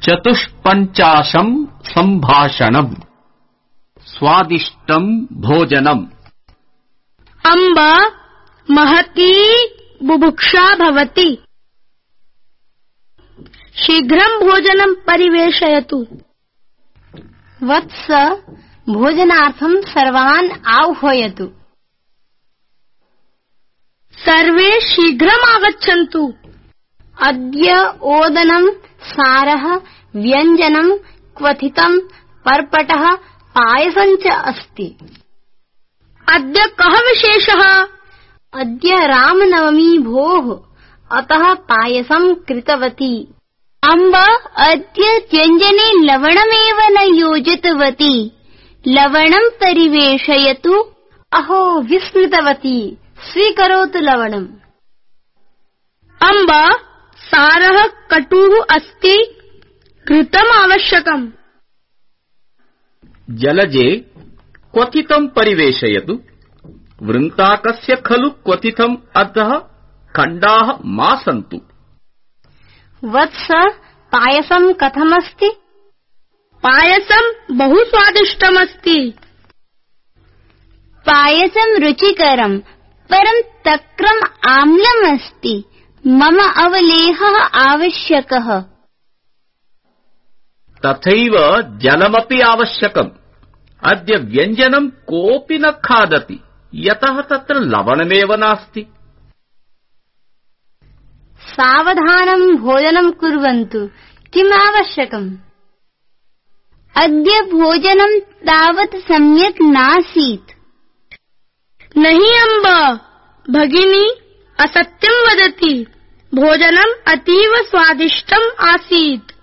चतुष्पञ्चाशं सम्भाषणम् स्वादिष्टं भोजनम्। अम्ब महती बुभुक्षा भवति। शीघ्रं भोजनं परिवेशयतु। वत्स भोजनार्थं सर्वान् आह्वयतु। सर्वे शीघ्रम् आगच्छन्तु। अद्य ओदनं सारः व्यञ्जनं क्वथितं पर्पटः पायसं च अस्ति। अद्य कः विशेषः? अद्य रामनवमी भोः, अतः पायसं कृतवती। अम्ब अद्य व्यञ्जने लवणमेव न योजितवती। लवणं परिवेशयतु। अहो विस्मृतवती, स्वीकरोतु लवणम्। अम्ब सारः कटुः अस्ति, घृतम् आवश्यकम्। जलजे क्वथितं परिवेशयतु। वृन्ताकस्य खलु क्वथितम् अतः खण्डाः मा सन्तु। वत्स पायसं कथमस्ति? पायसं बहु स्वादिष्टमस्ति। पायसं रुचिकरं, परं तक्रम् आम्लम् अस्ति। मम अवलेहः आवश्यकः। तथैव जलमपि आवश्यकम्। अद्य व्यञ्जनं कोऽपि न खादति, यतः तत्र लवणमेव नास्ति। सावधानं भोजनं कुर्वन्तु। किम् आवश्यकम्? अद्य भोजनं तावत् सम्यक् नासीत्। नहीं अम्ब, भगिनी असत्यं वदति। भोजनम् अतीव स्वादिष्टम् आसीत्।